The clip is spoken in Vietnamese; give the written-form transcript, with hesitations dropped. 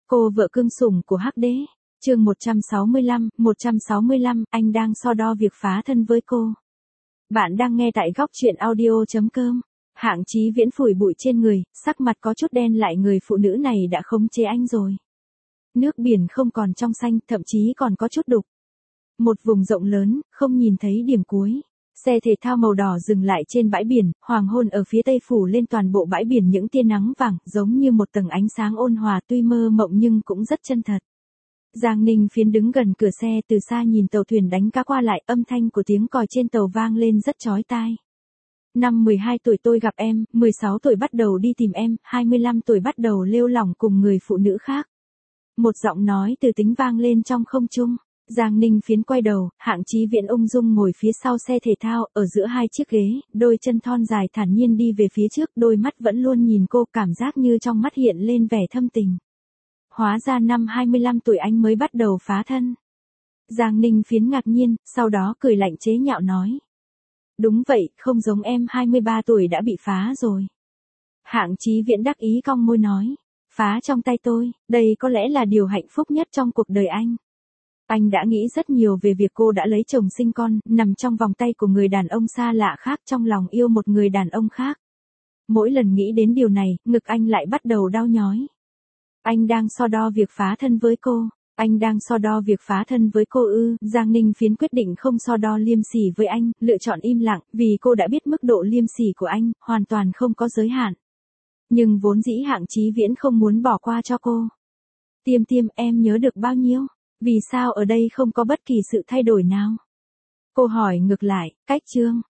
Cô vợ cưng sủng của Hắc Đế. Chương 165, anh đang so đo việc phá thân với cô. Bạn đang nghe tại góc truyện audio.com. Hạng Chí Viễn phủi bụi trên người, sắc mặt có chút đen lại, người phụ nữ này đã khống chế anh rồi. Nước biển không còn trong xanh, thậm chí còn có chút đục. Một vùng rộng lớn, không nhìn thấy điểm cuối. Xe thể thao màu đỏ dừng lại trên bãi biển, hoàng hôn ở phía tây phủ lên toàn bộ bãi biển những tia nắng vàng, giống như một tầng ánh sáng ôn hòa, tuy mơ mộng nhưng cũng rất chân thật. Giang Ninh Phiến đứng gần cửa xe, từ xa nhìn tàu thuyền đánh cá qua lại, âm thanh của tiếng còi trên tàu vang lên rất chói tai. Năm 12 tuổi tôi gặp em, 16 tuổi bắt đầu đi tìm em, 25 tuổi bắt đầu lêu lỏng cùng người phụ nữ khác. Một giọng nói từ tính vang lên trong không trung. Giang Ninh Phiến quay đầu, Hạng Chí Viễn ung dung ngồi phía sau xe thể thao, ở giữa hai chiếc ghế, đôi chân thon dài thản nhiên đi về phía trước, đôi mắt vẫn luôn nhìn cô, cảm giác như trong mắt hiện lên vẻ thâm tình. Hóa ra năm 25 tuổi anh mới bắt đầu phá thân. Giang Ninh Phiến ngạc nhiên, sau đó cười lạnh chế nhạo nói. Đúng vậy, không giống em 23 tuổi đã bị phá rồi. Hạng Chí Viễn đắc ý cong môi nói. Phá trong tay tôi, đây có lẽ là điều hạnh phúc nhất trong cuộc đời anh. Anh đã nghĩ rất nhiều về việc cô đã lấy chồng sinh con, nằm trong vòng tay của người đàn ông xa lạ khác, trong lòng yêu một người đàn ông khác. Mỗi lần nghĩ đến điều này, ngực anh lại bắt đầu đau nhói. Anh đang so đo việc phá thân với cô. Anh đang so đo việc phá thân với cô ư? Giang Ninh Phiến quyết định không so đo liêm sỉ với anh, lựa chọn im lặng, vì cô đã biết mức độ liêm sỉ của anh, hoàn toàn không có giới hạn. Nhưng vốn dĩ Hạng Chí Viễn không muốn bỏ qua cho cô. Tiêm tiêm, em nhớ được bao nhiêu? Vì sao ở đây không có bất kỳ sự thay đổi nào? Cô hỏi ngược lại, cách chương.